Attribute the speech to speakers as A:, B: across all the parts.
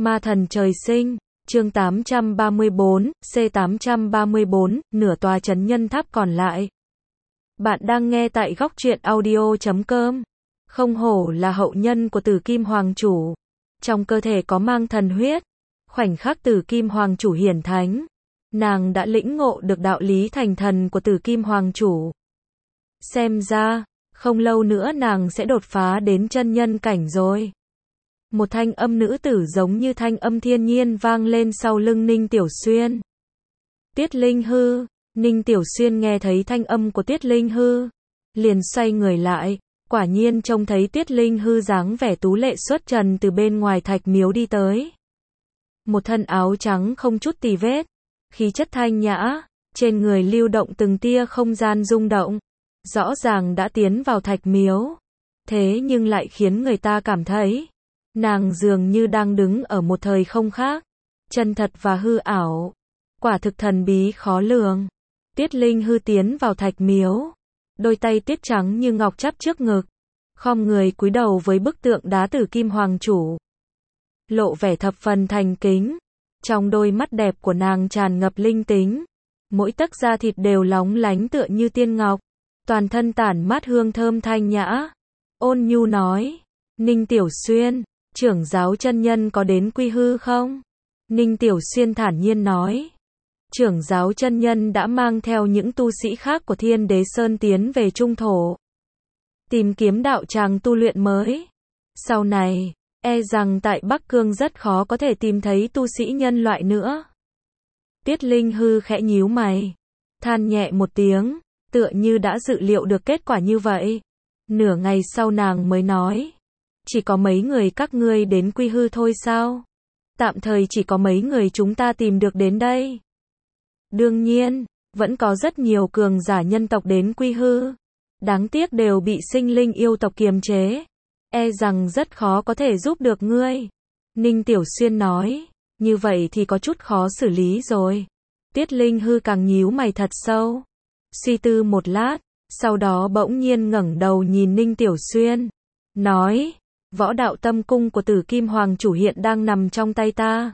A: Ma thần trời sinh, chương 834, C834, nửa tòa trấn nhân tháp còn lại. Bạn đang nghe tại góc truyện audio.com. Không hổ là hậu nhân của Tử Kim Hoàng Chủ. Trong cơ thể có mang thần huyết. Khoảnh khắc Tử Kim Hoàng Chủ hiển thánh, nàng đã lĩnh ngộ được đạo lý thành thần của Tử Kim Hoàng Chủ. Xem ra, không lâu nữa nàng sẽ đột phá đến chân nhân cảnh rồi. Một thanh âm nữ tử giống như thanh âm thiên nhiên vang lên sau lưng Ninh Tiểu Xuyên. Tiết Linh Hư. Ninh Tiểu Xuyên nghe thấy thanh âm của Tiết Linh Hư, liền xoay người lại, quả nhiên trông thấy Tiết Linh Hư dáng vẻ tú lệ xuất trần từ bên ngoài thạch miếu đi tới. Một thân áo trắng không chút tì vết, khí chất thanh nhã, trên người lưu động từng tia không gian rung động, rõ ràng đã tiến vào thạch miếu, thế nhưng lại khiến người ta cảm thấy nàng dường như đang đứng ở một thời không khác, chân thật và hư ảo, quả thực thần bí khó lường. Tiết Linh Hư tiến vào thạch miếu, đôi tay tiết trắng như ngọc chắp trước ngực, khom người cúi đầu với bức tượng đá Tử Kim Hoàng Chủ, lộ vẻ thập phần thành kính. Trong đôi mắt đẹp của nàng tràn ngập linh tính, mỗi tấc da thịt đều lóng lánh tựa như tiên ngọc, toàn thân tản mát hương thơm thanh nhã. Ôn nhu nói, Ninh Tiểu Xuyên, trưởng giáo chân nhân có đến Quy Hư không? Ninh Tiểu Xuyên thản nhiên nói, trưởng giáo chân nhân đã mang theo những tu sĩ khác của Thiên Đế Sơn tiến về Trung Thổ, tìm kiếm đạo tràng tu luyện mới. Sau này, e rằng tại Bắc Cương rất khó có thể tìm thấy tu sĩ nhân loại nữa. Tiết Linh Hư khẽ nhíu mày, than nhẹ một tiếng, tựa như đã dự liệu được kết quả như vậy. Nửa ngày sau nàng mới nói, chỉ có mấy người các ngươi đến Quy Hư thôi sao? Tạm thời chỉ có mấy người chúng ta tìm được đến đây. Đương nhiên, vẫn có rất nhiều cường giả nhân tộc đến Quy Hư. Đáng tiếc đều bị sinh linh yêu tộc kiềm chế. E rằng rất khó có thể giúp được ngươi. Ninh Tiểu Xuyên nói, như vậy thì có chút khó xử lý rồi. Tiết Linh Hư càng nhíu mày thật sâu, suy tư một lát, sau đó bỗng nhiên ngẩng đầu nhìn Ninh Tiểu Xuyên, nói, võ đạo tâm cung của Tử Kim Hoàng Chủ hiện đang nằm trong tay ta.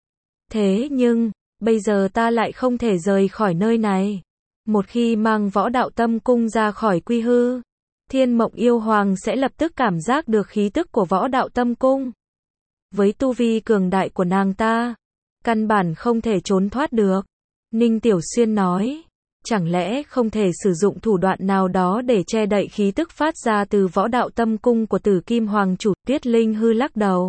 A: Thế nhưng, bây giờ ta lại không thể rời khỏi nơi này. Một khi mang võ đạo tâm cung ra khỏi Quy Hư, Thiên Mộng Yêu Hoàng sẽ lập tức cảm giác được khí tức của võ đạo tâm cung. Với tu vi cường đại của nàng ta, căn bản không thể trốn thoát được. Ninh Tiểu Xuyên nói, chẳng lẽ không thể sử dụng thủ đoạn nào đó để che đậy khí tức phát ra từ võ đạo tâm cung của Tử Kim Hoàng Chủ? Tiết Linh Hư lắc đầu,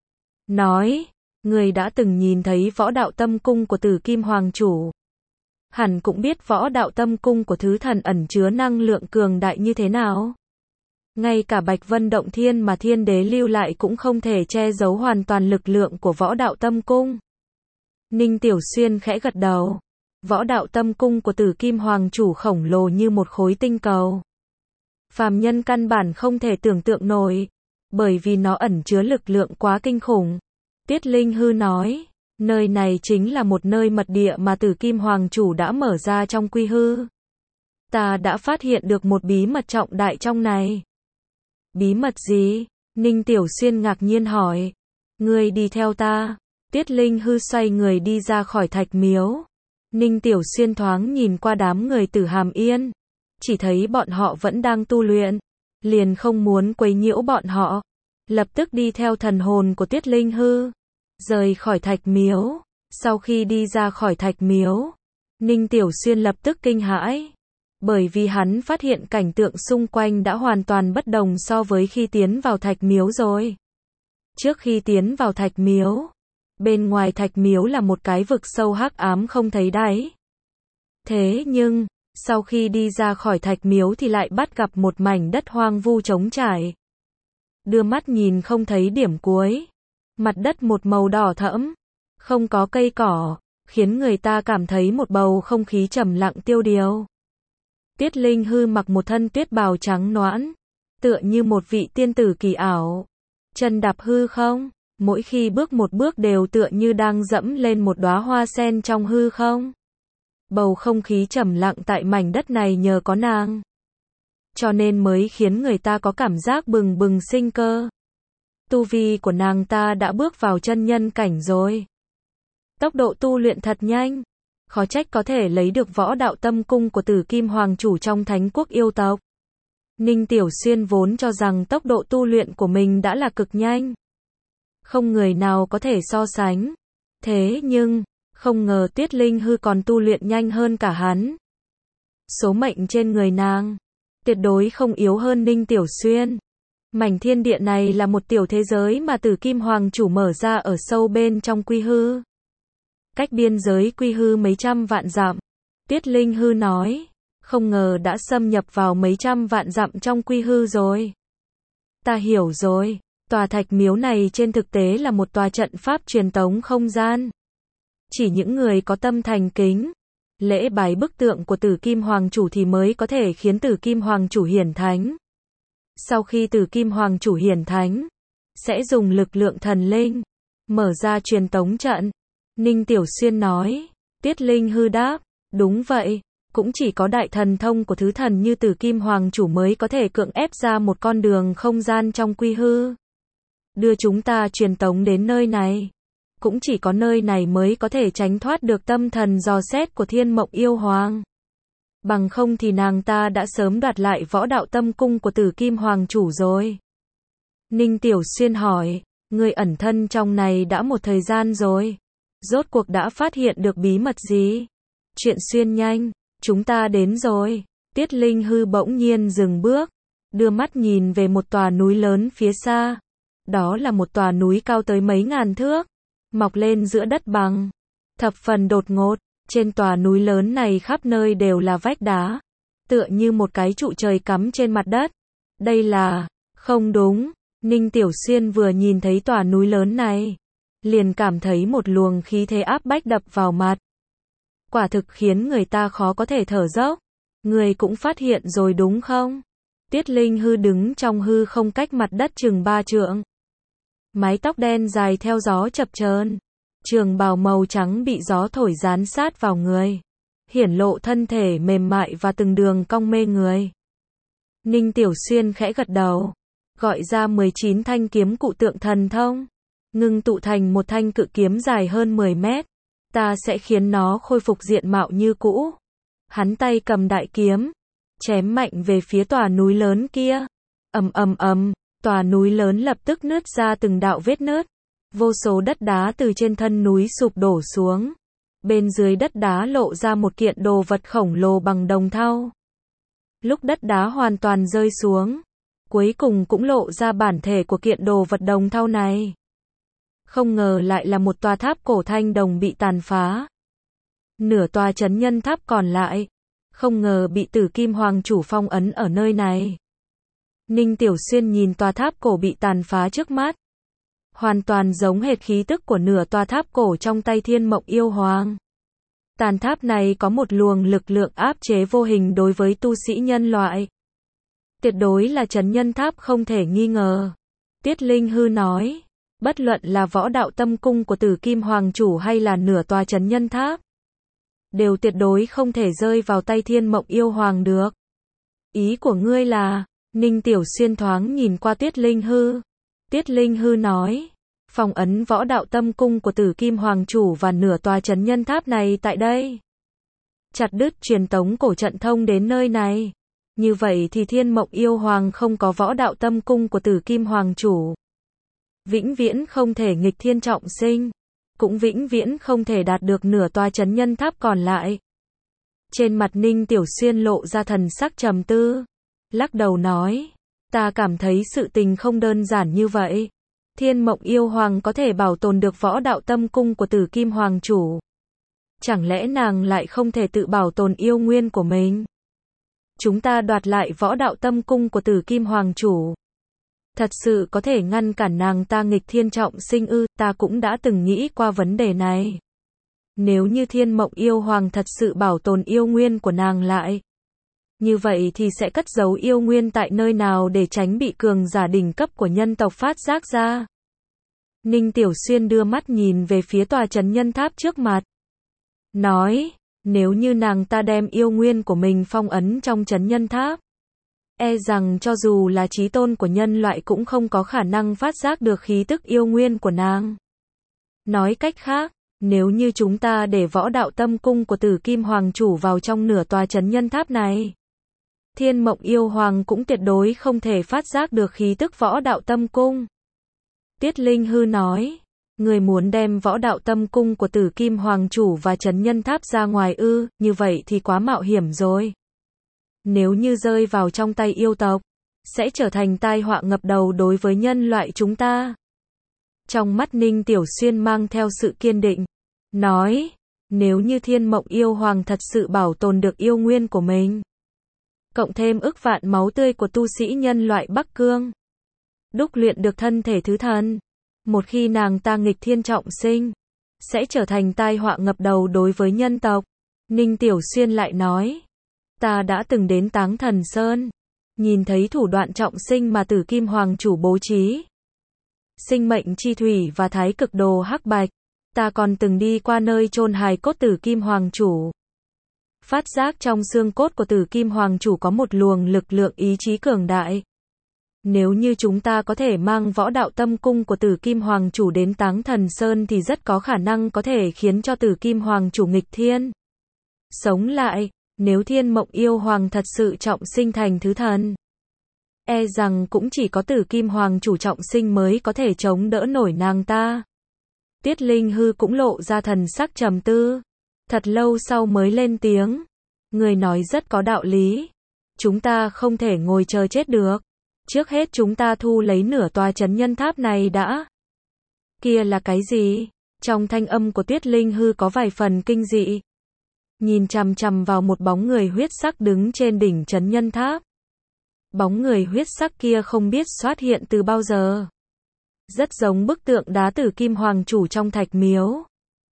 A: nói, người đã từng nhìn thấy võ đạo tâm cung của Tử Kim Hoàng Chủ, hẳn cũng biết võ đạo tâm cung của thứ thần ẩn chứa năng lượng cường đại như thế nào. Ngay cả Bạch Vân Động Thiên mà Thiên Đế lưu lại cũng không thể che giấu hoàn toàn lực lượng của võ đạo tâm cung. Ninh Tiểu Xuyên khẽ gật đầu. Võ đạo tâm cung của Tử Kim Hoàng Chủ khổng lồ như một khối tinh cầu. Phàm nhân căn bản không thể tưởng tượng nổi, bởi vì nó ẩn chứa lực lượng quá kinh khủng. Tiết Linh Hư nói, nơi này chính là một nơi mật địa mà Tử Kim Hoàng Chủ đã mở ra trong Quy Hư. Ta đã phát hiện được một bí mật trọng đại trong này. Bí mật gì? Ninh Tiểu Xuyên ngạc nhiên hỏi. Ngươi đi theo ta. Tiết Linh Hư xoay người đi ra khỏi thạch miếu. Ninh Tiểu Xuyên thoáng nhìn qua đám người Tử Hàm Yên, chỉ thấy bọn họ vẫn đang tu luyện, liền không muốn quấy nhiễu bọn họ, lập tức đi theo thần hồn của Tiết Linh Hư, rời khỏi thạch miếu. Sau khi đi ra khỏi thạch miếu, Ninh Tiểu Xuyên lập tức kinh hãi, bởi vì hắn phát hiện cảnh tượng xung quanh đã hoàn toàn bất đồng so với khi tiến vào thạch miếu rồi. Trước khi tiến vào thạch miếu, bên ngoài thạch miếu là một cái vực sâu hắc ám không thấy đáy. Thế nhưng, sau khi đi ra khỏi thạch miếu thì lại bắt gặp một mảnh đất hoang vu trống trải. Đưa mắt nhìn không thấy điểm cuối. Mặt đất một màu đỏ thẫm, không có cây cỏ, khiến người ta cảm thấy một bầu không khí trầm lặng tiêu điều. Tiết Linh Hư mặc một thân tuyết bào trắng nõn, tựa như một vị tiên tử kỳ ảo. Chân đạp hư không, mỗi khi bước một bước đều tựa như đang dẫm lên một đóa hoa sen trong hư không. Bầu không khí trầm lặng tại mảnh đất này nhờ có nàng, cho nên mới khiến người ta có cảm giác bừng bừng sinh cơ. Tu vi của nàng ta đã bước vào chân nhân cảnh rồi. Tốc độ tu luyện thật nhanh. Khó trách có thể lấy được võ đạo tâm cung của Tử Kim Hoàng chủ trong Thánh Quốc yêu tộc. Ninh Tiểu Xuyên vốn cho rằng tốc độ tu luyện của mình đã là cực nhanh. Không người nào có thể so sánh. Thế nhưng, không ngờ Tuyết Linh Hư còn tu luyện nhanh hơn cả hắn. Số mệnh trên người nàng tuyệt đối không yếu hơn Ninh Tiểu Xuyên. Mảnh thiên địa này là một tiểu thế giới mà Tử Kim Hoàng chủ mở ra ở sâu bên trong quy hư. Cách biên giới quy hư mấy trăm vạn dặm. Tuyết Linh Hư nói, không ngờ đã xâm nhập vào mấy trăm vạn dặm trong quy hư rồi. Ta hiểu rồi, tòa thạch miếu này trên thực tế là một tòa trận pháp truyền tống không gian. Chỉ những người có tâm thành kính, lễ bái bức tượng của Tử Kim Hoàng chủ thì mới có thể khiến Tử Kim Hoàng chủ hiển thánh. Sau khi Tử Kim Hoàng chủ hiển thánh, sẽ dùng lực lượng thần linh, mở ra truyền tống trận. Ninh Tiểu Xuyên nói, Tuyết Linh Hư đáp, đúng vậy, cũng chỉ có đại thần thông của thứ thần như Tử Kim Hoàng chủ mới có thể cưỡng ép ra một con đường không gian trong quy hư. Đưa chúng ta truyền tống đến nơi này. Cũng chỉ có nơi này mới có thể tránh thoát được tâm thần dò xét của Thiên Mộng Yêu Hoàng. Bằng không thì nàng ta đã sớm đoạt lại võ đạo tâm cung của Tử Kim Hoàng chủ rồi. Ninh Tiểu Xuyên hỏi, người ẩn thân trong này đã một thời gian rồi. Rốt cuộc đã phát hiện được bí mật gì? Chuyện xuyên nhanh, chúng ta đến rồi. Tuyết Linh Hư bỗng nhiên dừng bước, đưa mắt nhìn về một tòa núi lớn phía xa. Đó là một tòa núi cao tới mấy ngàn thước, mọc lên giữa đất bằng, thập phần đột ngột. Trên tòa núi lớn này khắp nơi đều là vách đá, tựa như một cái trụ trời cắm trên mặt đất. Đây là, không đúng, Ninh Tiểu Xuyên vừa nhìn thấy tòa núi lớn này, liền cảm thấy một luồng khí thế áp bách đập vào mặt. Quả thực khiến người ta khó có thể thở dốc. Người cũng phát hiện rồi đúng không? Tuyết Linh Hư đứng trong hư không cách mặt đất chừng 3 trượng. Mái tóc đen dài theo gió chập chờn, trường bào màu trắng bị gió thổi dán sát vào người, hiển lộ thân thể mềm mại và từng đường cong mê người. Ninh Tiểu Xuyên khẽ gật đầu, gọi ra 19 thanh kiếm cụ tượng thần thông, ngưng tụ thành một thanh cự kiếm dài hơn 10 mét. Ta sẽ khiến nó khôi phục diện mạo như cũ. Hắn tay cầm đại kiếm, chém mạnh về phía tòa núi lớn kia. Ầm ầm ầm, tòa núi lớn lập tức nứt ra từng đạo vết nứt. Vô số đất đá từ trên thân núi sụp đổ xuống. Bên dưới đất đá lộ ra một kiện đồ vật khổng lồ bằng đồng thau. Lúc đất đá hoàn toàn rơi xuống, cuối cùng cũng lộ ra bản thể của kiện đồ vật đồng thau này. Không ngờ lại là một tòa tháp cổ thanh đồng bị tàn phá. Nửa tòa chấn nhân tháp còn lại, không ngờ bị Tử Kim Hoàng chủ phong ấn ở nơi này. Ninh Tiểu Xuyên nhìn tòa tháp cổ bị tàn phá trước mắt. Hoàn toàn giống hệt khí tức của nửa tòa tháp cổ trong tay Thiên Mộng Yêu Hoàng. Tàn tháp này có một luồng lực lượng áp chế vô hình đối với tu sĩ nhân loại. Tuyệt đối là chấn nhân tháp không thể nghi ngờ. Tuyết Linh Hư nói, bất luận là võ đạo tâm cung của Tử Kim Hoàng chủ hay là nửa tòa chấn nhân tháp, đều tuyệt đối không thể rơi vào tay Thiên Mộng Yêu Hoàng được. Ý của ngươi là? Ninh Tiểu Xuyên thoáng nhìn qua Tuyết Linh Hư. Tuyết Linh Hư nói, phong ấn võ đạo tâm cung của Tử Kim Hoàng chủ và nửa tòa chấn nhân tháp này tại đây. Chặt đứt truyền tống cổ trận thông đến nơi này. Như vậy thì Thiên Mộng Yêu Hoàng không có võ đạo tâm cung của Tử Kim Hoàng chủ. Vĩnh viễn không thể nghịch thiên trọng sinh. Cũng vĩnh viễn không thể đạt được nửa tòa chấn nhân tháp còn lại. Trên mặt Ninh Tiểu Xuyên lộ ra thần sắc trầm tư. Lắc đầu nói, ta cảm thấy sự tình không đơn giản như vậy. Thiên Mộng Yêu Hoàng có thể bảo tồn được võ đạo tâm cung của Tử Kim Hoàng chủ. Chẳng lẽ nàng lại không thể tự bảo tồn yêu nguyên của mình? Chúng ta đoạt lại võ đạo tâm cung của Tử Kim Hoàng chủ. Thật sự có thể ngăn cản nàng ta nghịch thiên trọng sinh ư? Ta cũng đã từng nghĩ qua vấn đề này. Nếu như Thiên Mộng Yêu Hoàng thật sự bảo tồn yêu nguyên của nàng lại, như vậy thì sẽ cất giấu yêu nguyên tại nơi nào để tránh bị cường giả đỉnh cấp của nhân tộc phát giác ra? Ninh Tiểu Xuyên đưa mắt nhìn về phía tòa chấn nhân tháp trước mặt. Nói, nếu như nàng ta đem yêu nguyên của mình phong ấn trong chấn nhân tháp, E rằng cho dù là chí tôn của nhân loại cũng không có khả năng phát giác được khí tức yêu nguyên của nàng. Nói cách khác, nếu như chúng ta để võ đạo tâm cung của Tử Kim Hoàng chủ vào trong nửa tòa trấn nhân tháp này, Thiên Mộng Yêu Hoàng cũng tuyệt đối không thể phát giác được khí tức võ đạo tâm cung. Tiết Linh Hư nói, người muốn đem võ đạo tâm cung của Tử Kim Hoàng chủ và trấn nhân tháp ra ngoài ư, như vậy thì quá mạo hiểm rồi. Nếu như rơi vào trong tay yêu tộc, sẽ trở thành tai họa ngập đầu đối với nhân loại chúng ta. Trong mắt Ninh Tiểu Xuyên mang theo sự kiên định, nói, nếu như Thiên Mộng Yêu Hoàng thật sự bảo tồn được yêu nguyên của mình, cộng thêm ức vạn máu tươi của tu sĩ nhân loại Bắc Cương, đúc luyện được thân thể thứ thần, một khi nàng ta nghịch thiên trọng sinh, sẽ trở thành tai họa ngập đầu đối với nhân tộc. Ninh Tiểu Xuyên lại nói, ta đã từng đến Táng Thần Sơn, nhìn thấy thủ đoạn trọng sinh mà Tử Kim Hoàng chủ bố trí. Sinh mệnh chi thủy và thái cực đồ hắc bạch, ta còn từng đi qua nơi chôn hài cốt Tử Kim Hoàng chủ. Phát giác trong xương cốt của Tử Kim Hoàng chủ có một luồng lực lượng ý chí cường đại. Nếu như chúng ta có thể mang võ đạo tâm cung của Tử Kim Hoàng chủ đến Táng Thần Sơn thì rất có khả năng có thể khiến cho Tử Kim Hoàng chủ nghịch thiên sống lại. Nếu Thiên Mộng Yêu Hoàng thật sự trọng sinh thành thứ thần, e rằng cũng chỉ có Tử Kim Hoàng chủ trọng sinh mới có thể chống đỡ nổi nàng ta. Tiết Linh Hư cũng lộ ra thần sắc trầm tư, thật lâu sau mới lên tiếng, người nói rất có đạo lý, chúng ta không thể ngồi chờ chết được, trước hết chúng ta thu lấy nửa tòa trấn nhân tháp này đã. Kia là cái gì? Trong thanh âm của Tiết Linh Hư có vài phần kinh dị. Nhìn chằm chằm vào một bóng người huyết sắc đứng trên đỉnh trấn nhân tháp. Bóng người huyết sắc kia không biết xuất hiện từ bao giờ. Rất giống bức tượng đá Tử Kim Hoàng chủ trong thạch miếu.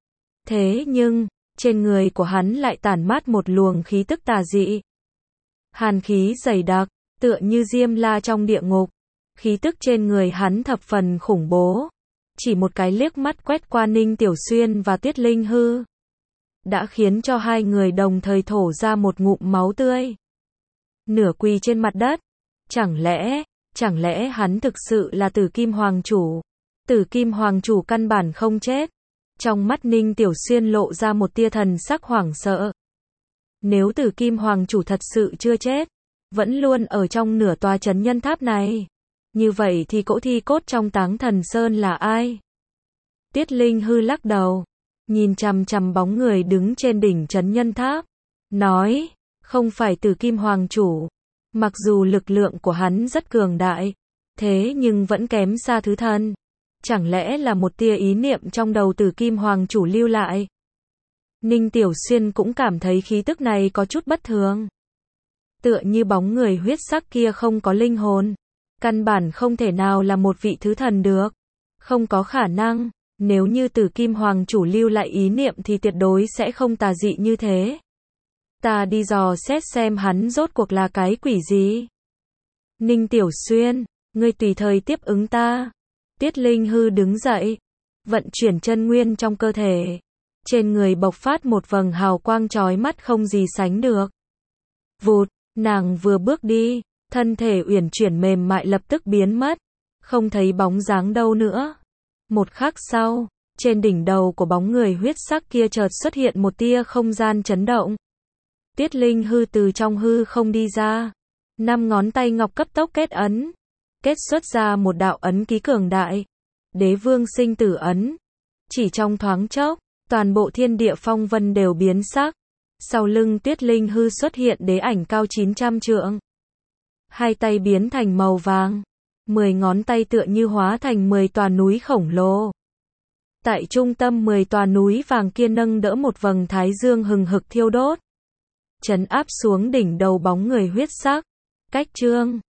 A: Thế nhưng, trên người của hắn lại tản mát một luồng khí tức tà dị. Hàn khí dày đặc, tựa như Diêm La trong địa ngục. Khí tức trên người hắn thập phần khủng bố. Chỉ một cái liếc mắt quét qua Ninh Tiểu Xuyên và Tiết Linh Hư, đã khiến cho hai người đồng thời thổ ra một ngụm máu tươi. Nửa quỳ trên mặt đất. Chẳng lẽ hắn thực sự là Tử Kim Hoàng chủ? Tử Kim Hoàng chủ căn bản không chết. Trong mắt Ninh Tiểu Xuyên lộ ra một tia thần sắc hoảng sợ. Nếu Tử Kim Hoàng chủ thật sự chưa chết, vẫn luôn ở trong nửa tòa trấn nhân tháp này, như vậy thì cỗ thi cốt trong Táng Thần Sơn là ai? Tiết Linh Hư lắc đầu, nhìn chằm chằm bóng người đứng trên đỉnh trấn nhân tháp, nói, không phải Tử Kim Hoàng chủ. Mặc dù lực lượng của hắn rất cường đại, thế nhưng vẫn kém xa thứ thần. Chẳng lẽ là một tia ý niệm trong đầu Tử Kim Hoàng chủ lưu lại? Ninh Tiểu Xuyên cũng cảm thấy khí tức này có chút bất thường. Tựa như bóng người huyết sắc kia không có linh hồn, căn bản không thể nào là một vị thứ thần được. Không có khả năng, nếu như Tử Kim Hoàng chủ lưu lại ý niệm thì tuyệt đối sẽ không tà dị như thế. Ta đi dò xét xem hắn rốt cuộc là cái quỷ gì. Ninh Tiểu Xuyên, ngươi tùy thời tiếp ứng ta. Tiết Linh Hư đứng dậy, vận chuyển chân nguyên trong cơ thể. Trên người bộc phát một vầng hào quang chói mắt không gì sánh được. Vụt, nàng vừa bước đi, thân thể uyển chuyển mềm mại lập tức biến mất, không thấy bóng dáng đâu nữa. Một khắc sau, trên đỉnh đầu của bóng người huyết sắc kia chợt xuất hiện một tia không gian chấn động. Tiết Linh Hư từ trong hư không đi ra, 5 ngón tay ngọc cấp tốc kết ấn, kết xuất ra một đạo ấn ký cường đại, Đế Vương Sinh Tử ấn. Chỉ trong thoáng chốc, toàn bộ thiên địa phong vân đều biến sắc. Sau lưng Tiết Linh Hư xuất hiện đế ảnh cao 900 trượng. Hai tay biến thành màu vàng, 10 ngón tay tựa như hóa thành 10 tòa núi khổng lồ. Tại trung tâm 10 tòa núi vàng kia nâng đỡ một vầng thái dương hừng hực thiêu đốt, trấn áp xuống đỉnh đầu bóng người huyết sắc. Cách chương